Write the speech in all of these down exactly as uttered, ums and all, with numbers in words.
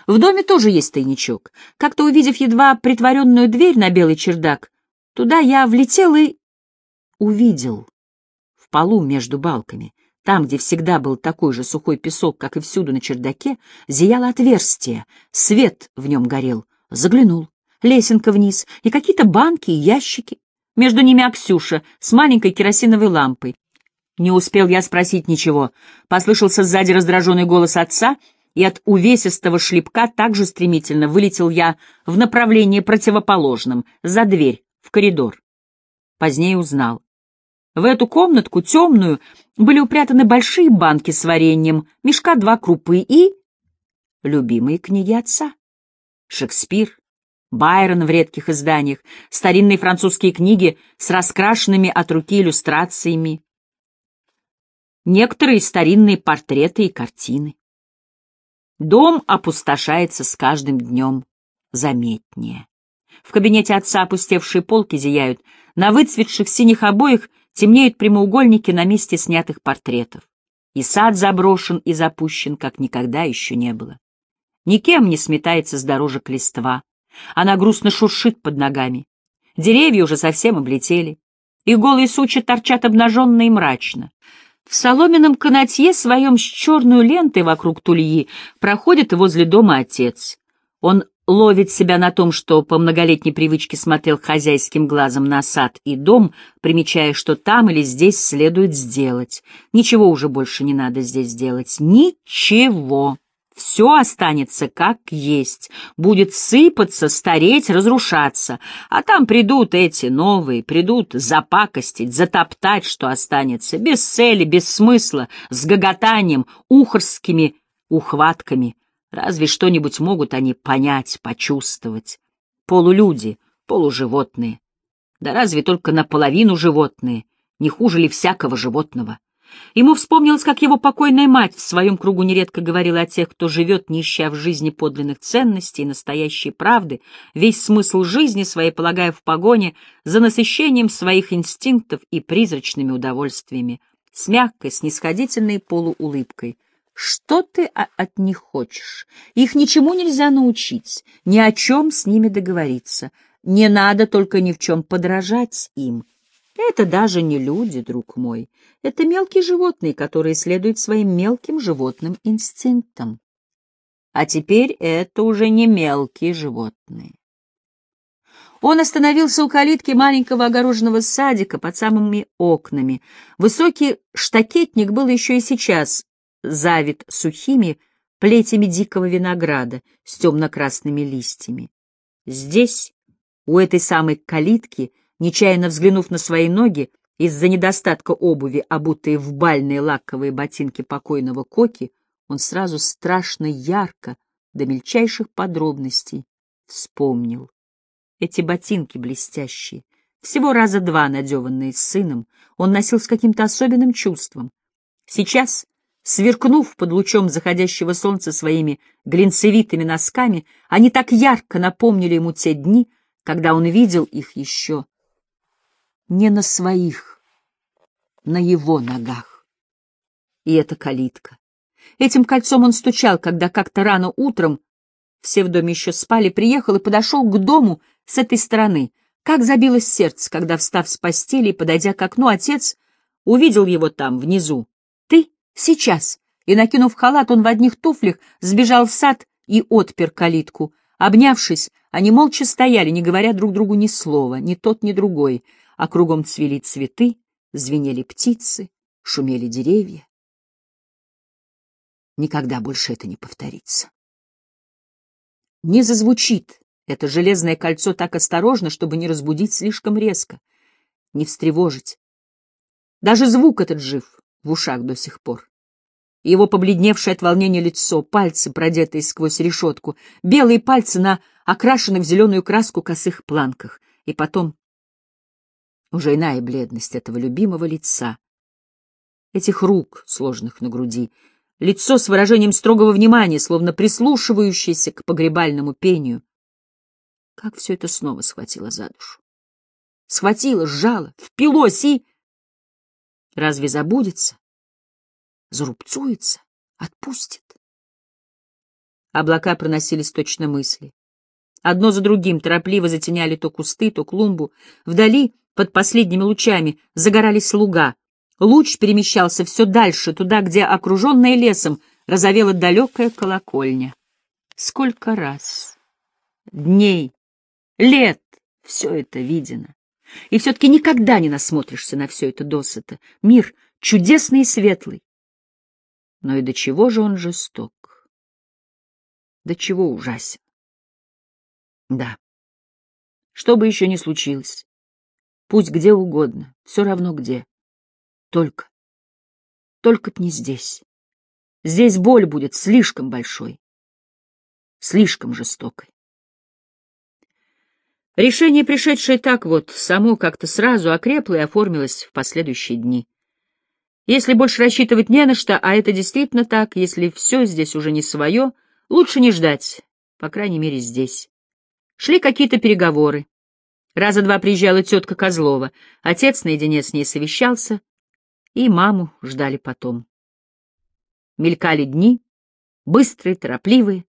В доме тоже есть тайничок. Как-то увидев едва притворенную дверь на белый чердак, туда я влетел и увидел в полу между балками, там, где всегда был такой же сухой песок, как и всюду на чердаке, зияло отверстие, свет в нем горел. Заглянул. Лесенка вниз, и какие-то банки и ящики. Между ними Аксюша с маленькой керосиновой лампой. Не успел я спросить ничего. Послышался сзади раздраженный голос отца, и от увесистого шлепка так же стремительно вылетел я в направлении противоположном, за дверь, в коридор. Позднее узнал. В эту комнатку, темную, были упрятаны большие банки с вареньем, мешка два крупы и любимые книги отца. Шекспир, Байрон в редких изданиях, старинные французские книги с раскрашенными от руки иллюстрациями, некоторые старинные портреты и картины. Дом опустошается с каждым днем заметнее. В кабинете отца опустевшие полки зияют, на выцветших синих обоях темнеют прямоугольники на месте снятых портретов. И сад заброшен и запущен, как никогда еще не было. Никем не сметается с дорожек листва. Она грустно шуршит под ногами. Деревья уже совсем облетели. Их голые сучья торчат обнаженно и мрачно. В соломенном канатье своем с черной лентой вокруг тульи проходит и возле дома отец. Он ловит себя на том, что по многолетней привычке смотрел хозяйским глазом на сад и дом, примечая, что там или здесь следует сделать. Ничего уже больше не надо здесь делать. Ничего. Все останется как есть, будет сыпаться, стареть, разрушаться, а там придут эти новые, придут запакостить, затоптать, что останется, без цели, без смысла, с гоготанием, ухарскими ухватками. Разве что-нибудь могут они понять, почувствовать. Полулюди, полуживотные. Да разве только наполовину животные, не хуже ли всякого животного? Ему вспомнилось, как его покойная мать в своем кругу нередко говорила о тех, кто живет, не ища в жизни подлинных ценностей и настоящей правды, весь смысл жизни своей полагая в погоне за насыщением своих инстинктов и призрачными удовольствиями, с мягкой, снисходительной полуулыбкой. Что ты от них хочешь? Их ничему нельзя научить, ни о чем с ними договориться. Не надо только ни в чем подражать им. Это даже не люди, друг мой. Это мелкие животные, которые следуют своим мелким животным инстинктам. А теперь это уже не мелкие животные. Он остановился у калитки маленького огороженного садика под самыми окнами. Высокий штакетник был еще и сейчас завит сухими плетями дикого винограда с темно-красными листьями. Здесь, у этой самой калитки, нечаянно взглянув на свои ноги, из-за недостатка обуви, обутые в бальные лаковые ботинки покойного Коки, он сразу страшно ярко, до мельчайших подробностей, вспомнил. Эти ботинки блестящие, всего раза два надеванные сыном, он носил с каким-то особенным чувством. Сейчас, сверкнув под лучом заходящего солнца своими глинцевитыми носками, они так ярко напомнили ему те дни, когда он видел их еще не на своих, на его ногах. И эта калитка. Этим кольцом он стучал, когда как-то рано утром, все в доме еще спали, приехал и подошел к дому с этой стороны. Как забилось сердце, когда, встав с постели и подойдя к окну, отец увидел его там, внизу. «Ты? Сейчас!» И, накинув халат, он в одних туфлях сбежал в сад и отпер калитку. Обнявшись, они молча стояли, не говоря друг другу ни слова, ни тот, ни другой, а кругом цвели цветы, звенели птицы, шумели деревья. Никогда больше это не повторится. Не зазвучит это железное кольцо так осторожно, чтобы не разбудить слишком резко, не встревожить. Даже звук этот жив в ушах до сих пор. Его побледневшее от волнения лицо, пальцы, продетые сквозь решетку, белые пальцы на окрашенных в зеленую краску косых планках, и потом уже иная бледность этого любимого лица, этих рук, сложенных на груди, лицо с выражением строгого внимания, словно прислушивающееся к погребальному пению. Как все это снова схватило за душу. Схватило, сжало, впилось и... Разве забудется? Зарубцуется? Отпустит? Облака проносились точно мысли. Одно за другим торопливо затеняли то кусты, то клумбу. Вдали, под последними лучами, загорались луга. Луч перемещался все дальше, туда, где, окруженная лесом, разовела далекая колокольня. Сколько раз, дней, лет все это видено. И все-таки никогда не насмотришься на все это досыта. Мир чудесный и светлый. Но и до чего же он жесток? До чего ужасен? Да. Что бы еще ни случилось, пусть где угодно, все равно где. Только, только б не здесь. Здесь боль будет слишком большой, слишком жестокой. Решение, пришедшее так вот, само как-то сразу окрепло и оформилось в последующие дни. Если больше рассчитывать не на что, а это действительно так, если все здесь уже не свое, лучше не ждать, по крайней мере, здесь. Шли какие-то переговоры. Раза два приезжала тетка Козлова, отец наедине с ней совещался, и маму ждали потом. Мелькали дни, быстрые, торопливые,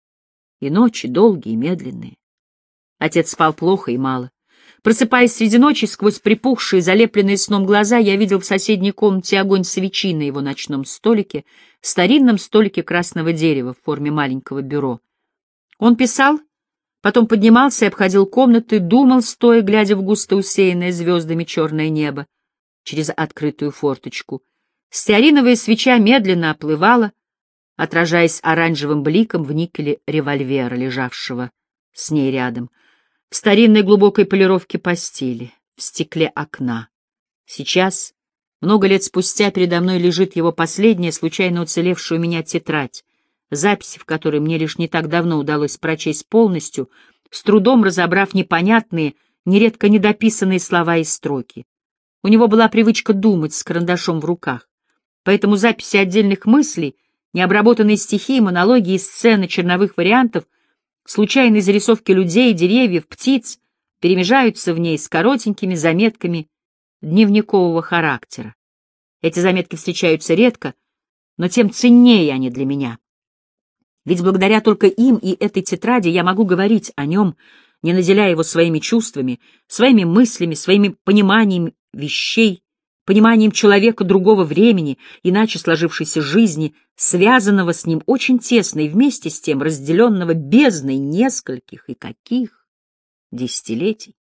и ночи долгие и медленные. Отец спал плохо и мало. Просыпаясь среди ночи, сквозь припухшие, залепленные сном глаза, я видел в соседней комнате огонь свечи на его ночном столике, старинном столике красного дерева в форме маленького бюро. Он писал, потом поднимался и обходил комнаты, думал, стоя, глядя в густо усеянное звездами черное небо через открытую форточку. Стеариновая свеча медленно оплывала, отражаясь оранжевым бликом в никеле револьвера, лежавшего с ней рядом, в старинной глубокой полировке постели, в стекле окна. Сейчас, много лет спустя, передо мной лежит его последняя, случайно уцелевшая у меня тетрадь, записи, в которой мне лишь не так давно удалось прочесть полностью, с трудом разобрав непонятные, нередко недописанные слова и строки. У него была привычка думать с карандашом в руках, поэтому записи отдельных мыслей, необработанные стихи, монологи и сцены черновых вариантов, случайные зарисовки людей, деревьев, птиц перемежаются в ней с коротенькими заметками дневникового характера. Эти заметки встречаются редко, но тем ценнее они для меня. Ведь благодаря только им и этой тетради я могу говорить о нем, не наделяя его своими чувствами, своими мыслями, своими пониманием вещей, пониманием человека другого времени, иначе сложившейся жизни, связанного с ним очень тесно и вместе с тем разделенного бездной нескольких и каких десятилетий.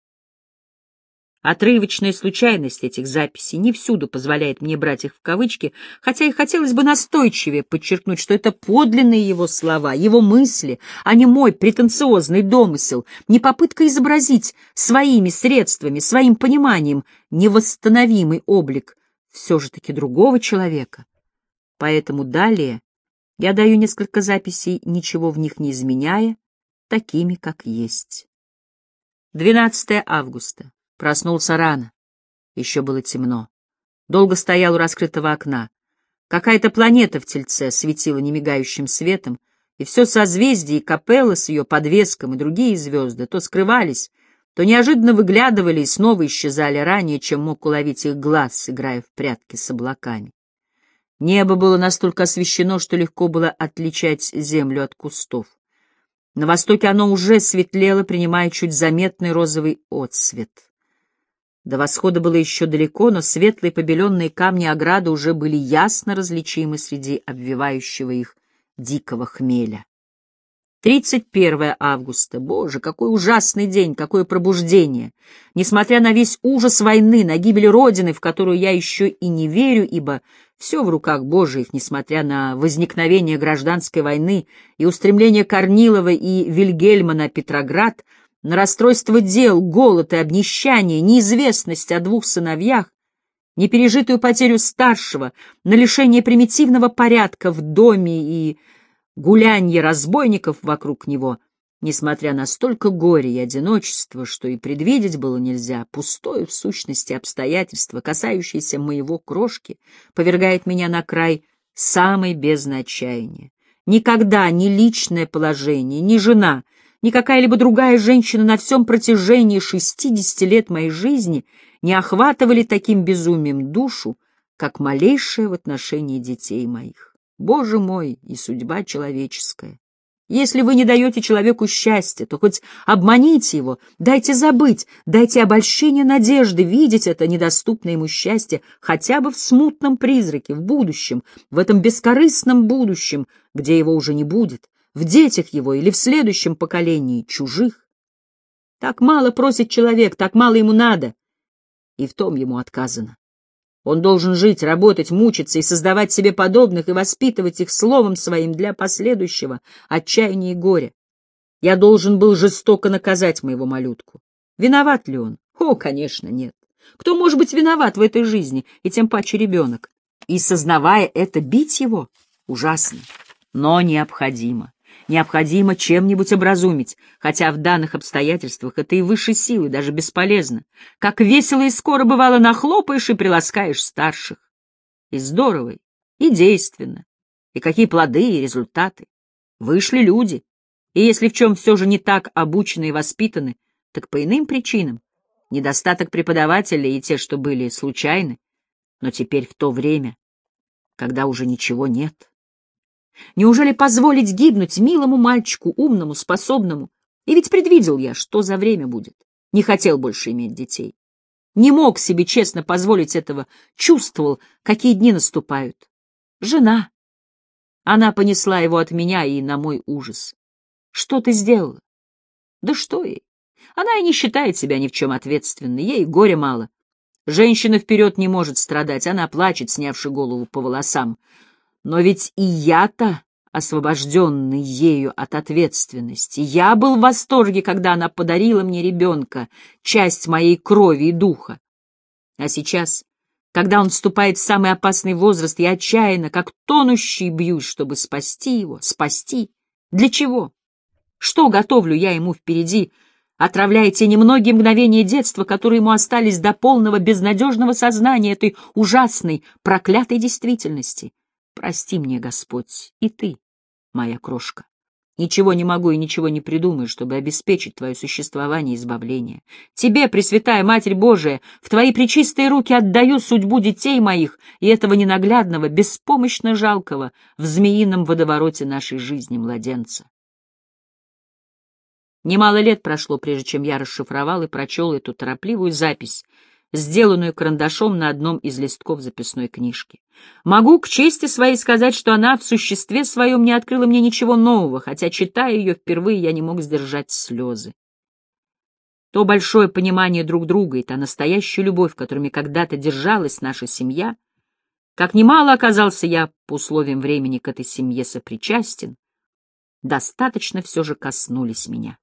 Отрывочная случайность этих записей не всюду позволяет мне брать их в кавычки, хотя и хотелось бы настойчивее подчеркнуть, что это подлинные его слова, его мысли, а не мой претенциозный домысел, не попытка изобразить своими средствами, своим пониманием невосстановимый облик все же таки другого человека. Поэтому далее я даю несколько записей, ничего в них не изменяя, такими, как есть. двенадцатое августа. Проснулся рано. Еще было темно. Долго стоял у раскрытого окна. Какая-то планета в Тельце светила немигающим светом, и все созвездие, и капелла с ее подвеском, и другие звезды то скрывались, то неожиданно выглядывали и снова исчезали ранее, чем мог уловить их глаз, играя в прятки с облаками. Небо было настолько освещено, что легко было отличать землю от кустов. На востоке оно уже светлело, принимая чуть заметный розовый отсвет. До восхода было еще далеко, но светлые побеленные камни ограды уже были ясно различимы среди обвивающего их дикого хмеля. тридцать первое августа. Боже, какой ужасный день, какое пробуждение! Несмотря на весь ужас войны, на гибель Родины, в которую я еще и не верю, ибо все в руках Божиих, несмотря на возникновение гражданской войны и устремление Корнилова и Вильгельма на Петроград, на расстройство дел, голод и обнищание, неизвестность о двух сыновьях, непережитую потерю старшего, на лишение примитивного порядка в доме и гулянье разбойников вокруг него, несмотря на столько горя и одиночества, что и предвидеть было нельзя, пустое в сущности обстоятельство, касающееся моего крошки, повергает меня на край самой бездны отчаяния. Никогда ни личное положение, ни жена, ни какая-либо другая женщина на всем протяжении шестидесяти лет моей жизни не охватывали таким безумием душу, как малейшее в отношении детей моих. Боже мой, и судьба человеческая! Если вы не даете человеку счастья, то хоть обманите его, дайте забыть, дайте обольщение надежды, видеть это недоступное ему счастье хотя бы в смутном призраке, в будущем, в этом бескорыстном будущем, где его уже не будет, в детях его или в следующем поколении чужих. Так мало просит человек, так мало ему надо, и в том ему отказано. Он должен жить, работать, мучиться и создавать себе подобных, и воспитывать их словом своим для последующего отчаяния и горя. Я должен был жестоко наказать моего малютку. Виноват ли он? О, конечно, нет. Кто может быть виноват в этой жизни, и тем паче ребенок? И, сознавая это, бить его? Ужасно. Но необходимо. Необходимо чем-нибудь образумить, хотя в данных обстоятельствах это и высшей силы, даже бесполезно. Как весело и скоро бывало нахлопаешь и приласкаешь старших. И здорово, и действенно. И какие плоды и результаты. Вышли люди. И если в чем все же не так обучены и воспитаны, так по иным причинам. Недостаток преподавателей и те, что были случайны. Но теперь в то время, когда уже ничего нет. Неужели позволить гибнуть милому мальчику, умному, способному? И ведь предвидел я, что за время будет. Не хотел больше иметь детей. Не мог себе честно позволить этого, чувствовал, какие дни наступают. Жена. Она понесла его от меня и на мой ужас. Что ты сделала? Да что ей? Она и не считает себя ни в чем ответственной, ей горя мало. Женщина вперед не может страдать, она плачет, снявши голову по волосам. Но ведь и я-то, освобожденный ею от ответственности, я был в восторге, когда она подарила мне ребенка, часть моей крови и духа. А сейчас, когда он вступает в самый опасный возраст, я отчаянно, как тонущий, бьюсь, чтобы спасти его, спасти. Для чего? Что готовлю я ему впереди, отравляя те немногие мгновения детства, которые ему остались до полного безнадежного сознания этой ужасной, проклятой действительности? Прости мне, Господь, и ты, моя крошка. Ничего не могу и ничего не придумаю, чтобы обеспечить твое существование и избавление. Тебе, Пресвятая Матерь Божия, в твои пречистые руки отдаю судьбу детей моих и этого ненаглядного, беспомощно жалкого в змеином водовороте нашей жизни младенца. Немало лет прошло, прежде чем я расшифровал и прочел эту торопливую запись, сделанную карандашом на одном из листков записной книжки. Могу к чести своей сказать, что она в существе своем не открыла мне ничего нового, хотя, читая ее впервые, я не мог сдержать слезы. То большое понимание друг друга и та настоящая любовь, которыми когда-то держалась наша семья, как немало оказался я по условиям времени к этой семье сопричастен, достаточно все же коснулись меня.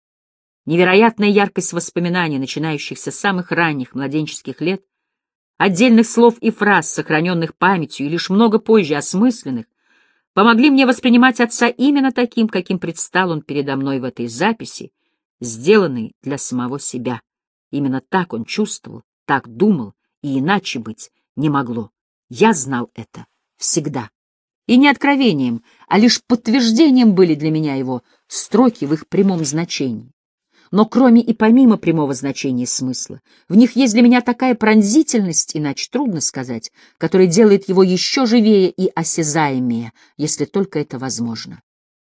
Невероятная яркость воспоминаний, начинающихся с самых ранних младенческих лет, отдельных слов и фраз, сохраненных памятью и лишь много позже осмысленных, помогли мне воспринимать отца именно таким, каким предстал он передо мной в этой записи, сделанной для самого себя. Именно так он чувствовал, так думал, и иначе быть не могло. Я знал это всегда. И не откровением, а лишь подтверждением были для меня его строки в их прямом значении. Но кроме и помимо прямого значения и смысла, в них есть для меня такая пронзительность, иначе трудно сказать, которая делает его еще живее и осязаемее, если только это возможно.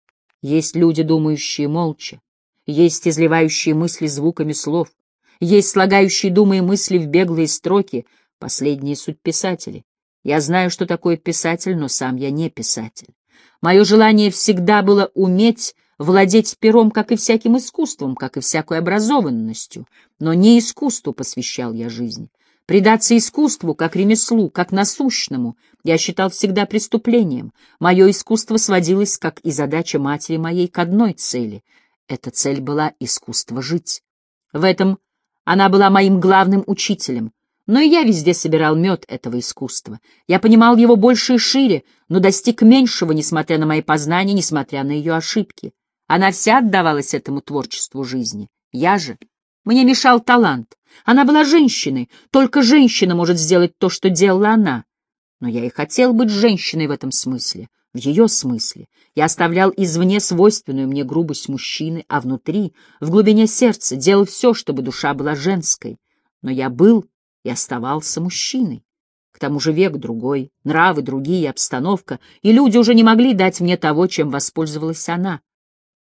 Есть люди, думающие молча, есть изливающие мысли звуками слов, есть слагающие думы и мысли в беглые строки, последние суть писатели. Я знаю, что такое писатель, но сам я не писатель. Мое желание всегда было уметь владеть пером, как и всяким искусством, как и всякой образованностью, но не искусству посвящал я жизнь. Предаться искусству, как ремеслу, как насущному, я считал всегда преступлением. Мое искусство сводилось, как и задача матери моей, к одной цели. Эта цель была искусство жить. В этом она была моим главным учителем. Но и я везде собирал мед этого искусства. Я понимал его больше и шире, но достиг меньшего, несмотря на мои познания, несмотря на ее ошибки. Она вся отдавалась этому творчеству жизни. Я же... Мне мешал талант. Она была женщиной. Только женщина может сделать то, что делала она. Но я и хотел быть женщиной в этом смысле, в ее смысле. Я оставлял извне свойственную мне грубость мужчины, а внутри, в глубине сердца, делал все, чтобы душа была женской. Но я был и оставался мужчиной. К тому же век другой, нравы другие, обстановка, и люди уже не могли дать мне того, чем воспользовалась она.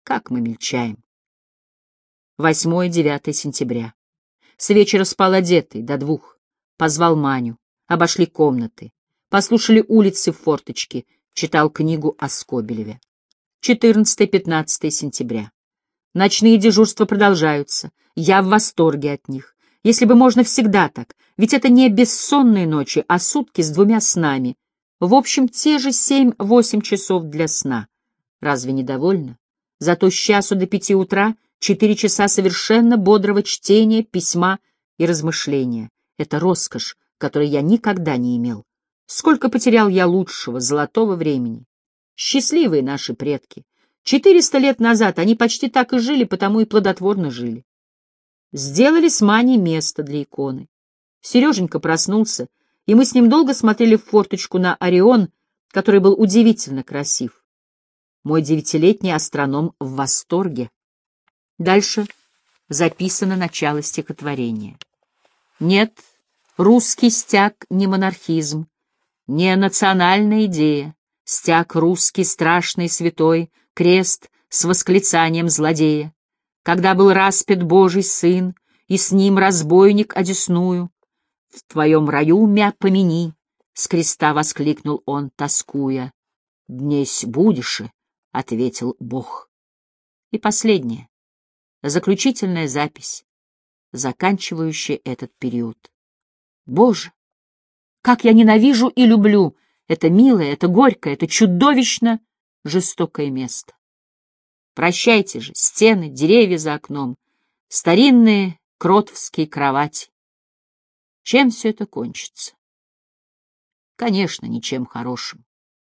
Как мы мельчаем. восьмое-девятое сентября. С вечера спал одетый, до двух. Позвал Маню. Обошли комнаты. Послушали улицы в форточке. Читал книгу о Скобелеве. четырнадцатое-пятнадцатое сентября. Ночные дежурства продолжаются. Я в восторге от них. Если бы можно всегда так. Ведь это не бессонные ночи, а сутки с двумя снами. В общем, те же семь-восемь часов для сна. Разве недовольна? Зато с часу до пяти утра четыре часа совершенно бодрого чтения, письма и размышления. Это роскошь, которой я никогда не имел. Сколько потерял я лучшего, золотого времени. Счастливые наши предки. Четыреста лет назад они почти так и жили, потому и плодотворно жили. Сделали с Маней место для иконы. Сереженька проснулся, и мы с ним долго смотрели в форточку на Орион, который был удивительно красив. Мой девятилетний астроном в восторге. Дальше записано начало стихотворения. Нет, русский стяг не монархизм, не национальная идея, стяг русский страшный святой, крест с восклицанием злодея. Когда был распят Божий Сын, и с ним разбойник одесную, в твоем раю мя помяни, с креста воскликнул он, тоскуя. Днесь будешь, ответил Бог. И последнее, заключительная запись, заканчивающая этот период. Боже, как я ненавижу и люблю это милое, это горькое, это чудовищно жестокое место. Прощайте же, стены, деревья за окном, старинные кротовские кровати. Чем все это кончится? Конечно, ничем хорошим.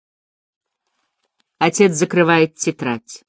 Отец закрывает тетрадь.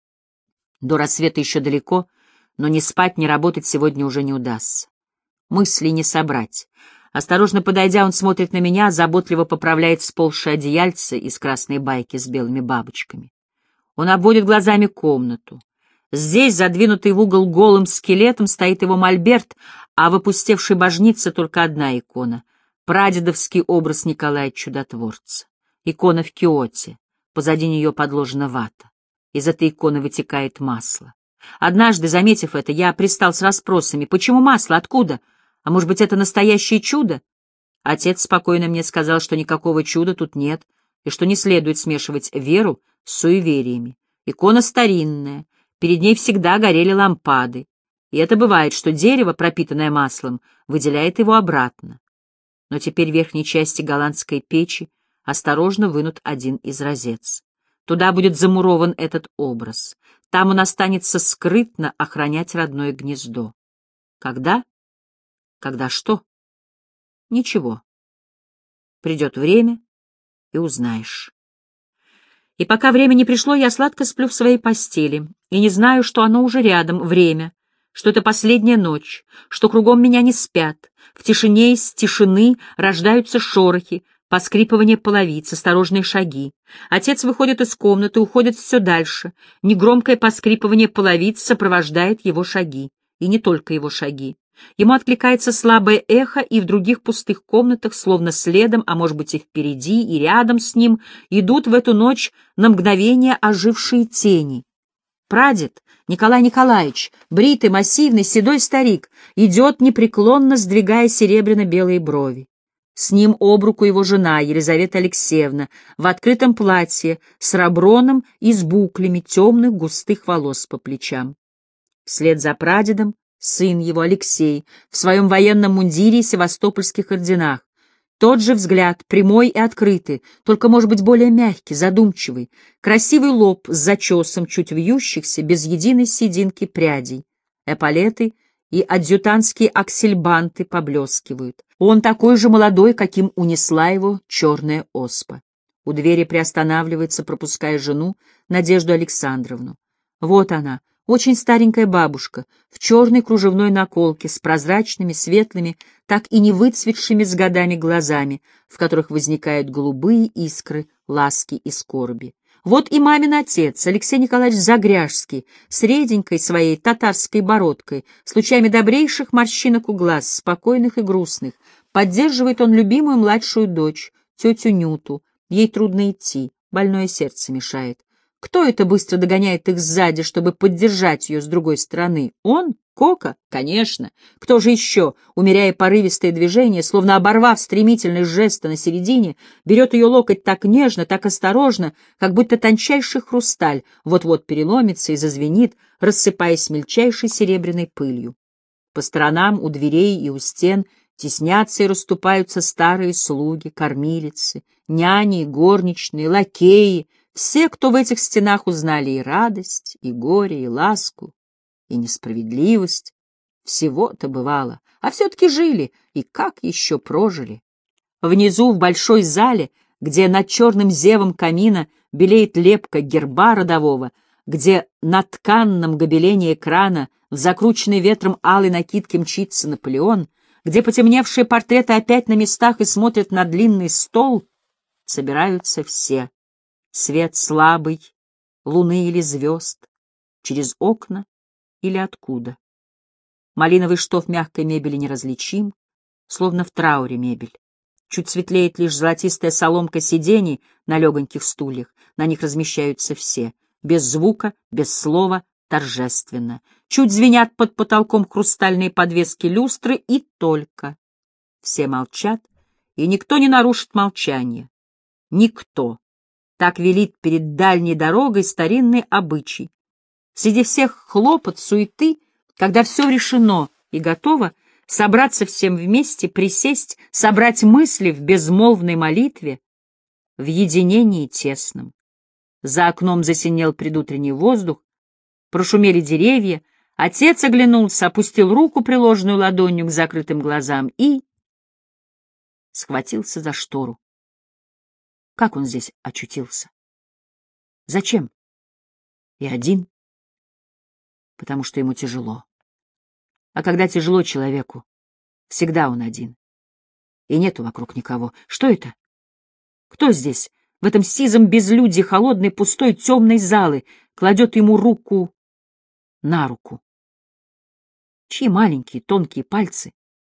До рассвета еще далеко, но ни спать, ни работать сегодня уже не удастся. Мысли не собрать. Осторожно подойдя, он смотрит на меня, заботливо поправляет сползшее одеяльце из красной байки с белыми бабочками. Он обводит глазами комнату. Здесь, задвинутый в угол голым скелетом, стоит его мольберт, а в опустевшей божнице только одна икона — прадедовский образ Николая Чудотворца. Икона в киоте, позади нее подложена вата. Из этой иконы вытекает масло. Однажды, заметив это, я пристал с расспросами: почему масло, откуда? А может быть, это настоящее чудо? Отец спокойно мне сказал, что никакого чуда тут нет, и что не следует смешивать веру с суевериями. Икона старинная, перед ней всегда горели лампады, и это бывает, что дерево, пропитанное маслом, выделяет его обратно. Но теперь в верхней части голландской печи осторожно вынут один из розетц. Туда будет замурован этот образ. Там он останется скрытно охранять родное гнездо. Когда? Когда что? Ничего. Придет время, и узнаешь. И пока время не пришло, я сладко сплю в своей постели, и не знаю, что оно уже рядом, время, что это последняя ночь, что кругом меня не спят, в тишине из тишины рождаются шорохи, поскрипывание половиц, осторожные шаги. Отец выходит из комнаты, уходит все дальше. Негромкое поскрипывание половиц сопровождает его шаги, и не только его шаги. Ему откликается слабое эхо, и в других пустых комнатах, словно следом, а может быть и впереди, и рядом с ним, идут в эту ночь на мгновение ожившие тени. Прадед, Николай Николаевич, бритый, массивный, седой старик, идет непреклонно, сдвигая серебряно-белые брови. С ним об руку его жена, Елизавета Алексеевна, в открытом платье, с роброном и с буклями темных густых волос по плечам. Вслед за прадедом сын его, Алексей, в своем военном мундире и севастопольских орденах. Тот же взгляд, прямой и открытый, только, может быть, более мягкий, задумчивый, красивый лоб с зачесом чуть вьющихся, без единой сединки прядей, эполеты и адъютантские аксельбанты поблескивают. Он такой же молодой, каким унесла его черная оспа. У двери приостанавливается, пропуская жену, Надежду Александровну. Вот она, очень старенькая бабушка, в черной кружевной наколке, с прозрачными, светлыми, так и не выцветшими с годами глазами, в которых возникают голубые искры ласки и скорби. Вот и мамин отец, Алексей Николаевич Загряжский, с реденькой своей татарской бородкой, с лучами добрейших морщинок у глаз, спокойных и грустных. Поддерживает он любимую младшую дочь, тетю Нюту. Ей трудно идти, больное сердце мешает. Кто это быстро догоняет их сзади, чтобы поддержать ее с другой стороны? Он? Кока? Конечно. Кто же еще, умеряя порывистое движение, словно оборвав стремительность жеста на середине, берет ее локоть так нежно, так осторожно, как будто тончайший хрусталь вот-вот переломится и зазвенит, рассыпаясь мельчайшей серебряной пылью. По сторонам, у дверей и у стен теснятся и расступаются старые слуги, кормилицы, няни, горничные, лакеи, все, кто в этих стенах узнали и радость, и горе, и ласку, и несправедливость. Всего-то бывало, а все-таки жили, и как еще прожили. Внизу, в большой зале, где над черным зевом камина белеет лепка герба родового, где на тканном гобелене экрана в закрученной ветром алой накидке мчится Наполеон, где потемневшие портреты опять на местах и смотрят на длинный стол, собираются все. Свет слабый, луны или звезд, через окна или откуда. Малиновый штоф мягкой мебели неразличим, словно в трауре мебель. Чуть светлеет лишь золотистая соломка сидений на легоньких стульях, на них размещаются все, без звука, без слова, торжественно. Чуть звенят под потолком хрустальные подвески люстры, и только. Все молчат, и никто не нарушит молчание. Никто. Так велит перед дальней дорогой старинный обычай. Среди всех хлопот, суеты, когда все решено и готово, собраться всем вместе, присесть, собрать мысли в безмолвной молитве, в единении тесном. За окном засинел предутренний воздух, прошумели деревья, отец оглянулся, опустил руку, приложенную ладонью к закрытым глазам, и схватился за штору. Как он здесь очутился? Зачем? И один. Потому что ему тяжело. А когда тяжело человеку, всегда он один. И нету вокруг никого. Что это? Кто здесь, в этом сизом безлюдье холодной, пустой, темной залы, кладет ему руку на руку? Чьи маленькие, тонкие пальцы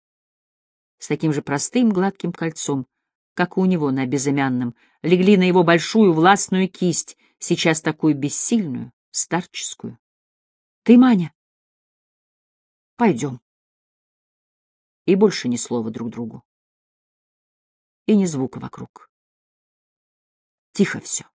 с таким же простым гладким кольцом, как и у него на безымянном, легли на его большую властную кисть, сейчас такую бессильную, старческую. Ты, Маня? Пойдем. И больше ни слова друг другу. И ни звука вокруг. Тихо все.